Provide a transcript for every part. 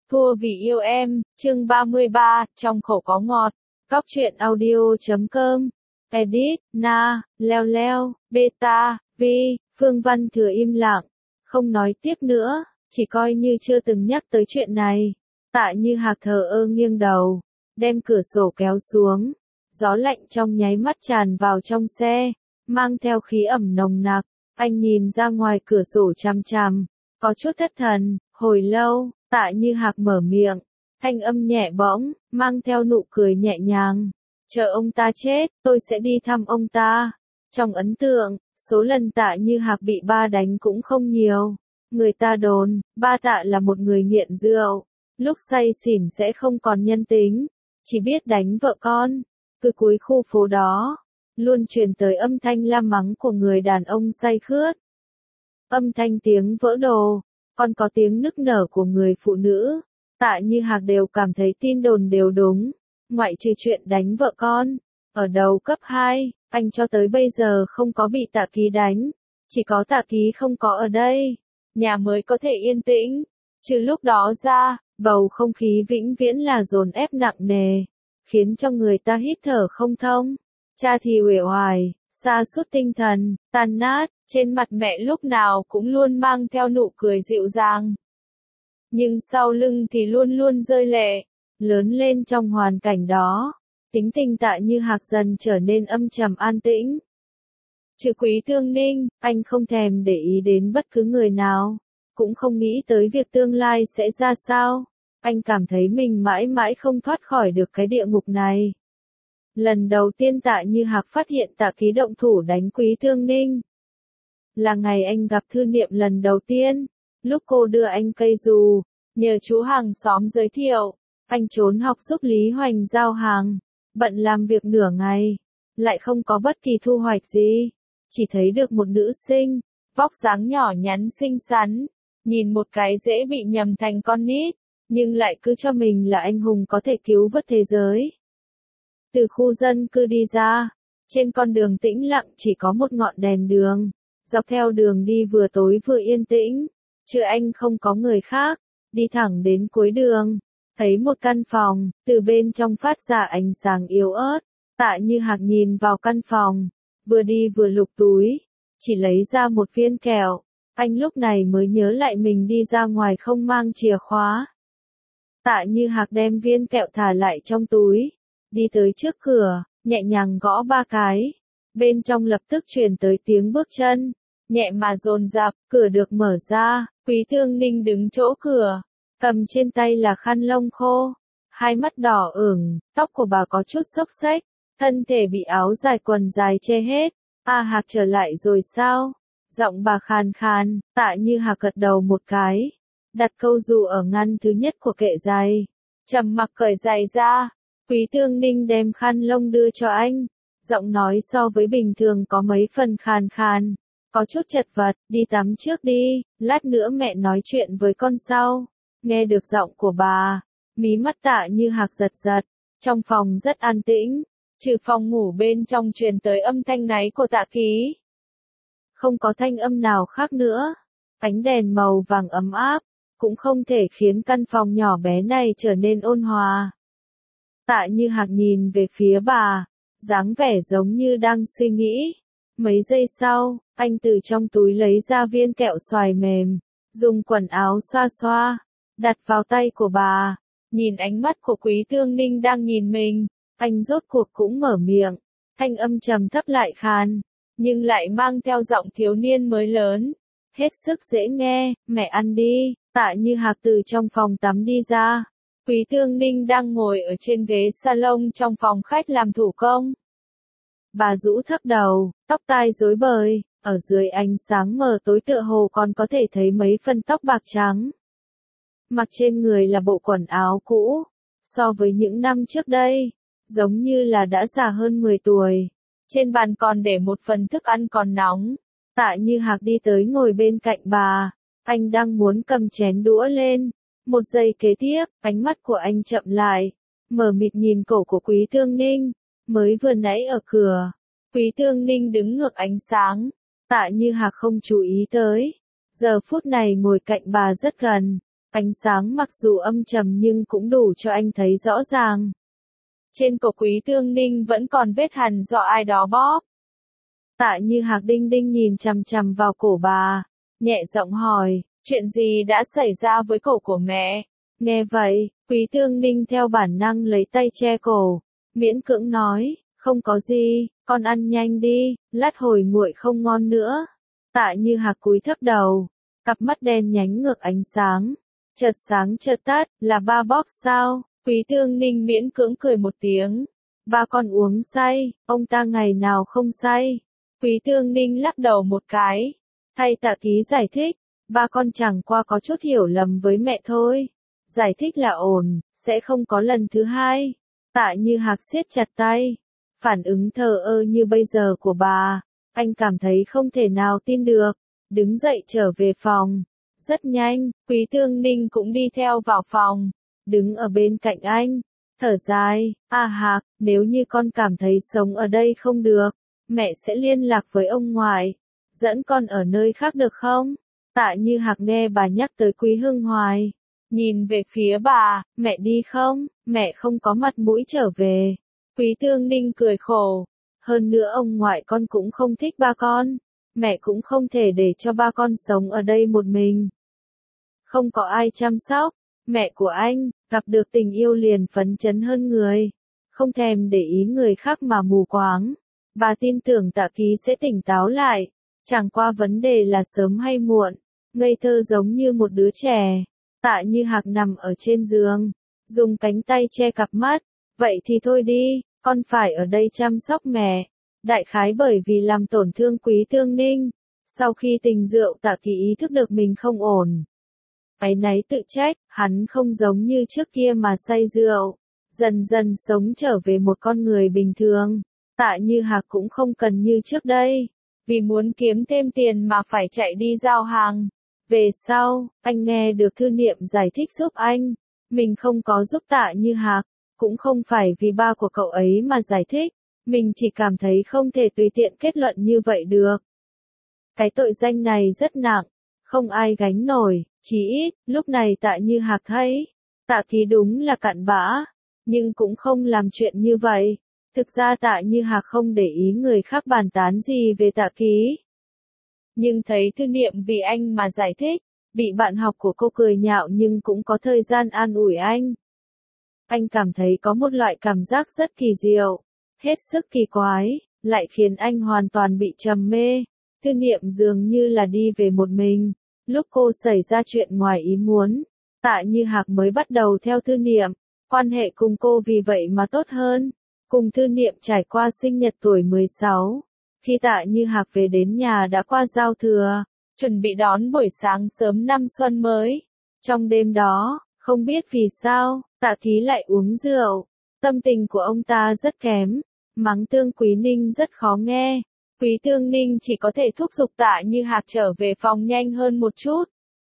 Thua vì yêu em, chương 33, trong khẩu có ngọt. Cóc truyện audio.com. Edit, Na, Leo Leo, Beta, Vi, Phương Văn Thừa im lặng, không nói tiếp nữa, chỉ coi như chưa từng nhắc tới chuyện này. Tạ Như Hạc thờ ơ nghiêng đầu, đem cửa sổ kéo xuống. Gió lạnh trong nháy mắt tràn vào trong xe, mang theo khí ẩm nồng nặc. Anh nhìn ra ngoài cửa sổ chằm chằm, có chút thất thần. Hồi lâu, Tạ Như Hạc mở miệng, thanh âm nhẹ bõng, mang theo nụ cười nhẹ nhàng. Chờ ông ta chết, tôi sẽ đi thăm ông ta. Trong ấn tượng, số lần Tạ Như Hạc bị ba đánh cũng không nhiều. Người ta đồn, ba Tạ là một người nghiện rượu, lúc say xỉn sẽ không còn nhân tính, chỉ biết đánh vợ con. Từ cuối khu phố đó, luôn truyền tới âm thanh la mắng của người đàn ông say khướt. Âm thanh tiếng vỡ đồ, còn có tiếng nức nở của người phụ nữ. Tạ Như Hạc đều cảm thấy tin đồn đều đúng, ngoại trừ chuyện đánh vợ con. Ở đầu cấp 2, anh cho tới bây giờ không có bị Tạ Ký đánh, chỉ có Tạ Ký không có ở đây, nhà mới có thể yên tĩnh. Trừ lúc đó ra, bầu không khí vĩnh viễn là dồn ép nặng nề, khiến cho người ta hít thở không thông. Cha thì uể oải, sa sút tinh thần, tan nát, trên mặt mẹ lúc nào cũng luôn mang theo nụ cười dịu dàng. Nhưng sau lưng thì luôn luôn rơi lệ. Lớn lên trong hoàn cảnh đó, tính tình Tạ Như Hạc dần trở nên âm trầm an tĩnh. Trừ Quý Thương Ninh, anh không thèm để ý đến bất cứ người nào, cũng không nghĩ tới việc tương lai sẽ ra sao. Anh cảm thấy mình mãi mãi không thoát khỏi được cái địa ngục này. Lần đầu tiên Tạ Như Hạc phát hiện Tạ Ký động thủ đánh Quý Thương Ninh là ngày anh gặp Thư Niệm lần đầu tiên, lúc cô đưa anh cây dù, nhờ chú hàng xóm giới thiệu. Anh trốn học giúp Lý Hoành giao hàng, bận làm việc nửa ngày, lại không có bất kỳ thu hoạch gì, chỉ thấy được một nữ sinh, vóc dáng nhỏ nhắn xinh xắn, nhìn một cái dễ bị nhầm thành con nít, nhưng lại cứ cho mình là anh hùng có thể cứu vớt thế giới. Từ khu dân cư đi ra, trên con đường tĩnh lặng chỉ có một ngọn đèn đường, dọc theo đường đi vừa tối vừa yên tĩnh, chứ anh không có người khác, đi thẳng đến cuối đường. Thấy một căn phòng, từ bên trong phát ra ánh sáng yếu ớt. Tạ Như Hạc nhìn vào căn phòng, vừa đi vừa lục túi, chỉ lấy ra một viên kẹo. Anh lúc này mới nhớ lại mình đi ra ngoài không mang chìa khóa. Tạ Như Hạc đem viên kẹo thả lại trong túi, đi tới trước cửa, nhẹ nhàng gõ 3 cái. Bên trong lập tức truyền tới tiếng bước chân, nhẹ mà dồn dập, cửa được mở ra, Quý Thương Ninh đứng chỗ cửa. Cầm trên tay là khăn lông khô, hai mắt đỏ ửng, tóc của bà có chút xốc xếch, thân thể bị áo dài quần dài che hết. A Hạc trở lại rồi sao? Giọng bà khàn khàn. Tạ Như Hạc gật đầu một cái, đặt câu dù ở ngăn thứ nhất của kệ giày, trầm mặc cởi giày ra. Quý Thương Ninh đem khăn lông đưa cho anh, giọng nói so với bình thường có mấy phần khàn khàn, có chút chật vật. Đi tắm trước đi, lát nữa mẹ nói chuyện với con sau. Nghe được giọng của bà, mí mắt Tạ Như Hạc giật giật. Trong phòng rất an tĩnh, trừ phòng ngủ bên trong truyền tới âm thanh náy của Tạ Ký. Không có thanh âm nào khác nữa. Ánh đèn màu vàng ấm áp, cũng không thể khiến căn phòng nhỏ bé này trở nên ôn hòa. Tạ Như Hạc nhìn về phía bà, dáng vẻ giống như đang suy nghĩ. Mấy giây sau, anh từ trong túi lấy ra viên kẹo xoài mềm, dùng quần áo xoa xoa, đặt vào tay của bà. Nhìn ánh mắt của Quý Thương Ninh đang nhìn mình, anh rốt cuộc cũng mở miệng, thanh âm trầm thấp lại khàn, nhưng lại mang theo giọng thiếu niên mới lớn, hết sức dễ nghe. Mẹ ăn đi. Tạ Như Hạc từ trong phòng tắm đi ra. Quý Thương Ninh đang ngồi ở trên ghế salon trong phòng khách làm thủ công. Bà rũ thấp đầu, tóc tai rối bời, ở dưới ánh sáng mờ tối tựa hồ còn có thể thấy mấy phân tóc bạc trắng. Mặc trên người là bộ quần áo cũ, so với những năm trước đây, giống như là đã già hơn 10 tuổi. Trên bàn còn để một phần thức ăn còn nóng. Tạ Như Hạc đi tới ngồi bên cạnh bà, anh đang muốn cầm chén đũa lên. Một giây kế tiếp, ánh mắt của anh chậm lại, mờ mịt nhìn cổ của Quý Thương Ninh, mới vừa nãy ở cửa. Quý Thương Ninh đứng ngược ánh sáng, Tạ Như Hạc không chú ý tới. Giờ phút này ngồi cạnh bà rất gần, Ánh sáng mặc dù âm trầm nhưng cũng đủ cho anh thấy rõ ràng. Trên cổ Quý Tương Ninh vẫn còn vết hằn do ai đó bóp. Tạ Như Hạc đinh đinh nhìn chằm chằm vào cổ bà, nhẹ giọng hỏi, chuyện gì đã xảy ra với cổ của mẹ? Nghe vậy, Quý Tương Ninh theo bản năng lấy tay che cổ, miễn cưỡng nói, không có gì, con ăn nhanh đi, lát hồi nguội không ngon nữa. Tạ Như Hạc cúi thấp đầu, cặp mắt đen nhánh ngược ánh sáng chợt tắt, là ba bóp sao? Quý Tương Ninh miễn cưỡng cười một tiếng. Ba con uống say, ông ta ngày nào không say. Quý Tương Ninh lắc đầu một cái. Thay Tạ Ký giải thích, ba con chẳng qua có chút hiểu lầm với mẹ thôi. Giải thích là ổn, sẽ không có lần thứ hai. Tạ Như Hạc siết chặt tay. Phản ứng thờ ơ như bây giờ của bà, anh cảm thấy không thể nào tin được. Đứng dậy trở về phòng. Rất nhanh, Quý Tương Ninh cũng đi theo vào phòng. Đứng ở bên cạnh anh, thở dài, Hạc, nếu như con cảm thấy sống ở đây không được, mẹ sẽ liên lạc với ông ngoại, dẫn con ở nơi khác được không? Tạ Như Hạc nghe bà nhắc tới Quý Hưng hoài, nhìn về phía bà, mẹ đi không, mẹ không có mặt mũi trở về. Quý Tương Ninh cười khổ, hơn nữa ông ngoại con cũng không thích ba con, mẹ cũng không thể để cho ba con sống ở đây một mình. Không có ai chăm sóc. Mẹ của anh, gặp được tình yêu liền phấn chấn hơn người, không thèm để ý người khác mà mù quáng. Bà tin tưởng Tạ Ký sẽ tỉnh táo lại, chẳng qua vấn đề là sớm hay muộn, ngây thơ giống như một đứa trẻ. Tạ Như Hạc nằm ở trên giường, dùng cánh tay che cặp mắt, vậy thì thôi đi, con phải ở đây chăm sóc mẹ. Đại khái bởi vì làm tổn thương Quý Tương Ninh, sau khi tình rượu Tạ Ký ý thức được mình không ổn. Áy náy tự trách, hắn không giống như trước kia mà say rượu, dần dần sống trở về một con người bình thường. Tạ Như Hạc cũng không cần như trước đây, vì muốn kiếm thêm tiền mà phải chạy đi giao hàng. Về sau, anh nghe được Thư Niệm giải thích giúp anh, mình không có giúp Tạ Như Hạc, cũng không phải vì ba của cậu ấy mà giải thích, mình chỉ cảm thấy không thể tùy tiện kết luận như vậy được. Cái tội danh này rất nặng, không ai gánh nổi. Chỉ ít, lúc này Tạ Như Hạc thấy, Tạ Ký đúng là cặn bã, nhưng cũng không làm chuyện như vậy. Thực ra Tạ Như Hạc không để ý người khác bàn tán gì về Tạ Ký. Nhưng thấy Thư Niệm vì anh mà giải thích, bị bạn học của cô cười nhạo nhưng cũng có thời gian an ủi anh. Anh cảm thấy có một loại cảm giác rất kỳ diệu, hết sức kỳ quái, lại khiến anh hoàn toàn bị trầm mê. Thư Niệm dường như là đi về một mình. Lúc cô xảy ra chuyện ngoài ý muốn, Tạ Như Hạc mới bắt đầu theo Thư Niệm, quan hệ cùng cô vì vậy mà tốt hơn. Cùng Thư Niệm trải qua sinh nhật tuổi 16, khi Tạ Như Hạc về đến nhà đã qua giao thừa, chuẩn bị đón buổi sáng sớm năm xuân mới. Trong đêm đó, không biết vì sao, Tạ Ký lại uống rượu, tâm tình của ông ta rất kém, mắng Tương Quý Ninh rất khó nghe. Quý Tương Ninh chỉ có thể thúc giục Tạ Như Hạc trở về phòng nhanh hơn một chút.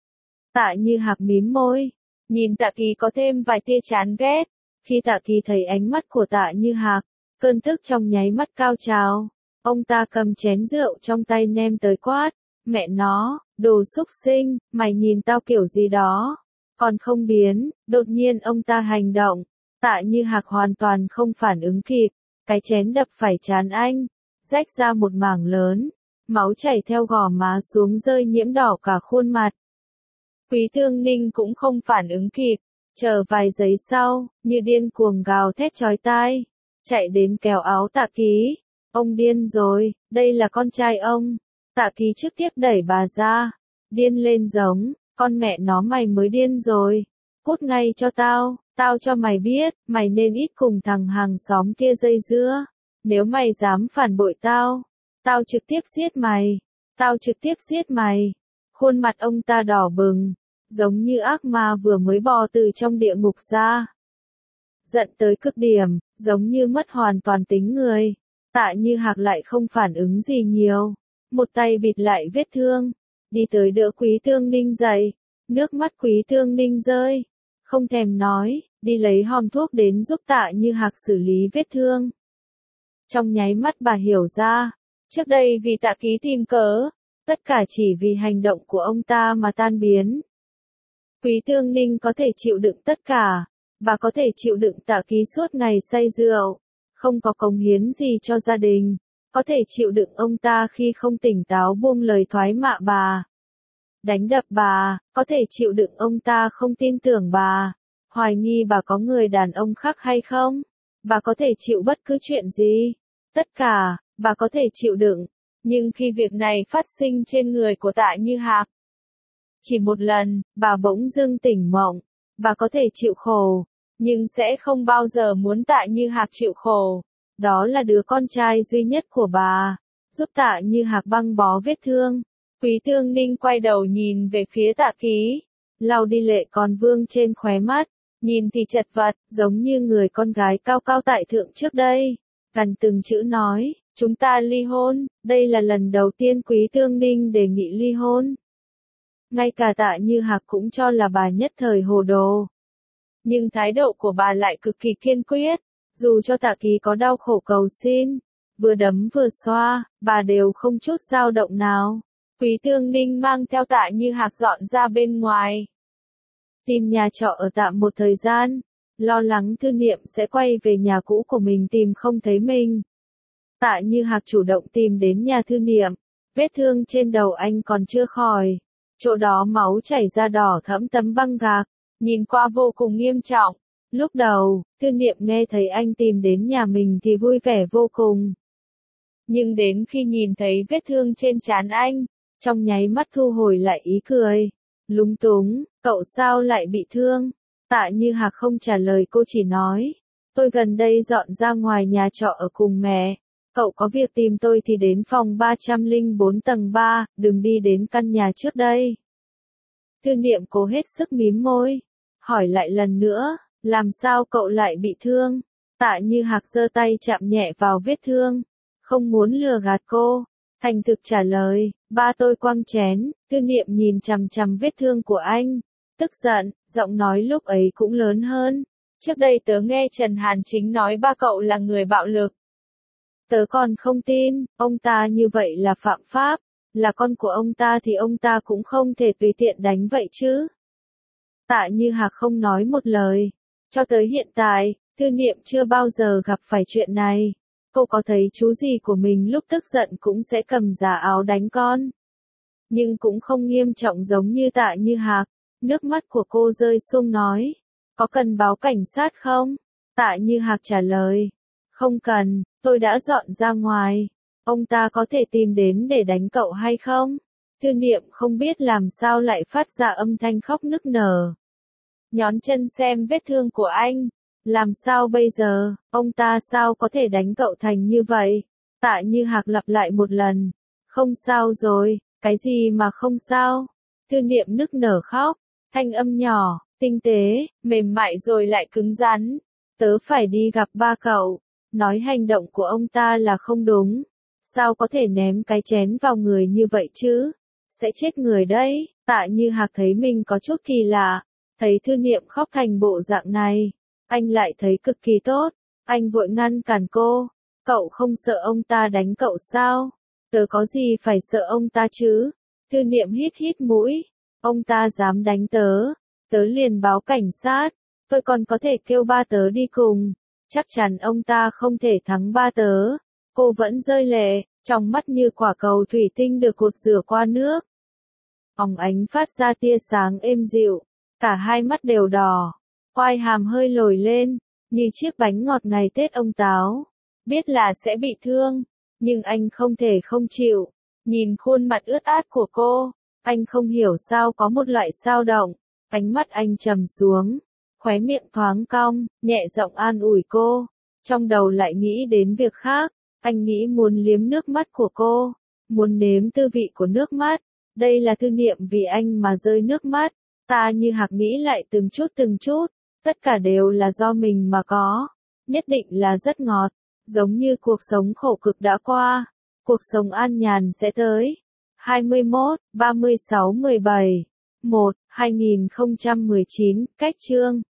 Tạ Như Hạc mím môi, nhìn Tạ Ký có thêm vài tia chán ghét. Khi Tạ Ký thấy ánh mắt của Tạ Như Hạc, cơn tức trong nháy mắt cao trào. Ông ta cầm chén rượu trong tay ném tới quát, mẹ nó, đồ xúc sinh, mày nhìn tao kiểu gì đó, còn không biến. Đột nhiên ông ta hành động, Tạ Như Hạc hoàn toàn không phản ứng kịp, cái chén đập phải trán anh, rách ra một mảng lớn, máu chảy theo gò má xuống rơi nhiễm đỏ cả khuôn mặt. Quý Tương Ninh cũng không phản ứng kịp, chờ vài giây sau, như điên cuồng gào thét chói tai, chạy đến kéo áo Tạ Ký. Ông điên rồi, đây là con trai ông. Tạ Ký trực tiếp đẩy bà ra, điên lên giống, con mẹ nó mày mới điên rồi, cút ngay cho tao, tao cho mày biết, mày nên ít cùng thằng hàng xóm kia dây dưa. Nếu mày dám phản bội tao, tao trực tiếp giết mày, tao trực tiếp giết mày. Khuôn mặt ông ta đỏ bừng, giống như ác ma vừa mới bò từ trong địa ngục ra. Giận tới cực điểm, giống như mất hoàn toàn tính người. Tạ Như Hạc lại không phản ứng gì nhiều, một tay bịt lại vết thương, đi tới đỡ Quý Tương Ninh dậy, nước mắt Quý Tương Ninh rơi, không thèm nói, đi lấy hòm thuốc đến giúp Tạ Như Hạc xử lý vết thương. Trong nháy mắt bà hiểu ra, trước đây vì Tạ Ký tìm cớ, tất cả chỉ vì hành động của ông ta mà tan biến. Quý Tương Ninh có thể chịu đựng tất cả. Bà có thể chịu đựng Tạ Ký suốt ngày say rượu, không có cống hiến gì cho gia đình. Có thể chịu đựng ông ta khi không tỉnh táo buông lời thoái mạ bà, đánh đập bà. Có thể chịu đựng ông ta không tin tưởng bà, hoài nghi bà có người đàn ông khác hay không. Bà có thể chịu bất cứ chuyện gì. Tất cả, bà có thể chịu đựng. Nhưng khi việc này phát sinh trên người của Tạ Như Hạc, chỉ một lần, bà bỗng dưng tỉnh mộng. Bà có thể chịu khổ, nhưng sẽ không bao giờ muốn Tạ Như Hạc chịu khổ. Đó là đứa con trai duy nhất của bà, giúp Tạ Như Hạc băng bó vết thương. Quý Tương Ninh quay đầu nhìn về phía Tạ Ký, lau đi lệ còn vương trên khóe mắt, nhìn thì chật vật, giống như người con gái cao cao tại thượng trước đây. Gần từng chữ nói, chúng ta ly hôn. Đây là lần đầu tiên Quý Tương Ninh đề nghị ly hôn. Ngay cả Tạ Như Hạc cũng cho là bà nhất thời hồ đồ. Nhưng thái độ của bà lại cực kỳ kiên quyết. Dù cho Tạ Ký có đau khổ cầu xin, vừa đấm vừa xoa, bà đều không chút dao động nào. Quý Tương Ninh mang theo Tạ Như Hạc dọn ra bên ngoài, tìm nhà trọ ở tạm một thời gian, lo lắng Thư Niệm sẽ quay về nhà cũ của mình tìm không thấy mình. Tạ Như Hạc chủ động tìm đến nhà Thư Niệm, vết thương trên đầu anh còn chưa khỏi, chỗ đó máu chảy ra đỏ thẫm tấm băng gạc, nhìn qua vô cùng nghiêm trọng. Lúc đầu, Thư Niệm nghe thấy anh tìm đến nhà mình thì vui vẻ vô cùng. Nhưng đến khi nhìn thấy vết thương trên trán anh, trong nháy mắt thu hồi lại ý cười. Lúng túng, cậu sao lại bị thương? Tạ Như Hạc không trả lời, cô chỉ nói, tôi gần đây dọn ra ngoài nhà trọ ở cùng mẹ. Cậu có việc tìm tôi thì đến phòng 304 tầng 3, đừng đi đến căn nhà trước đây. Thư Niệm cố hết sức mím môi, hỏi lại lần nữa, làm sao cậu lại bị thương? Tạ Như Hạc giơ tay chạm nhẹ vào vết thương, không muốn lừa gạt cô, thành thực trả lời, ba tôi quăng chén. Thư Niệm nhìn chằm chằm vết thương của anh, tức giận, giọng nói lúc ấy cũng lớn hơn. Trước đây tớ nghe Trần Hàn Chính nói ba cậu là người bạo lực. Tớ còn không tin, ông ta như vậy là phạm pháp, là con của ông ta thì ông ta cũng không thể tùy tiện đánh vậy chứ. Tạ Như Hạc không nói một lời. Cho tới hiện tại, Thư Niệm chưa bao giờ gặp phải chuyện này. Cô có thấy chú gì của mình lúc tức giận cũng sẽ cầm giá áo đánh con. Nhưng cũng không nghiêm trọng giống như Tạ Như Hạc. Nước mắt của cô rơi xuống nói, có cần báo cảnh sát không? Tạ Như Hạc trả lời, không cần, tôi đã dọn ra ngoài. Ông ta có thể tìm đến để đánh cậu hay không? Thư Niệm không biết làm sao lại phát ra âm thanh khóc nức nở. Nhón chân xem vết thương của anh. Làm sao bây giờ, ông ta sao có thể đánh cậu thành như vậy? Tạ Như Hạc lặp lại một lần. Không sao rồi, cái gì mà không sao? Thư Niệm nức nở khóc, thanh âm nhỏ, tinh tế, mềm mại rồi lại cứng rắn. Tớ phải đi gặp ba cậu, nói hành động của ông ta là không đúng. Sao có thể ném cái chén vào người như vậy chứ? Sẽ chết người đấy. Tạ Như Hạc thấy mình có chút kỳ lạ, thấy Thư Niệm khóc thành bộ dạng này, anh lại thấy cực kỳ tốt. Anh vội ngăn cản cô, cậu không sợ ông ta đánh cậu sao? Tớ có gì phải sợ ông ta chứ? Thư Niệm hít hít mũi, ông ta dám đánh tớ, tớ liền báo cảnh sát, tôi còn có thể kêu ba tớ đi cùng, chắc chắn ông ta không thể thắng ba tớ. Cô vẫn rơi lệ, trong mắt như quả cầu thủy tinh được cột rửa qua nước. Óng ánh phát ra tia sáng êm dịu, cả hai mắt đều đỏ, quai hàm hơi lồi lên, như chiếc bánh ngọt ngày Tết ông Táo. Biết là sẽ bị thương, nhưng anh không thể không chịu. Nhìn khuôn mặt ướt át của cô, anh không hiểu sao có một loại dao động. Ánh mắt anh trầm xuống, khóe miệng thoáng cong, nhẹ giọng an ủi cô. Trong đầu lại nghĩ đến việc khác, anh nghĩ muốn liếm nước mắt của cô, muốn nếm tư vị của nước mắt. Đây là Thư Niệm vì anh mà rơi nước mắt. Tạ Như Hạc nghĩ lại từng chút, tất cả đều là do mình mà có, nhất định là rất ngọt, giống như cuộc sống khổ cực đã qua, cuộc sống an nhàn sẽ tới. 21, 36, 17, 1, 2019, cách chương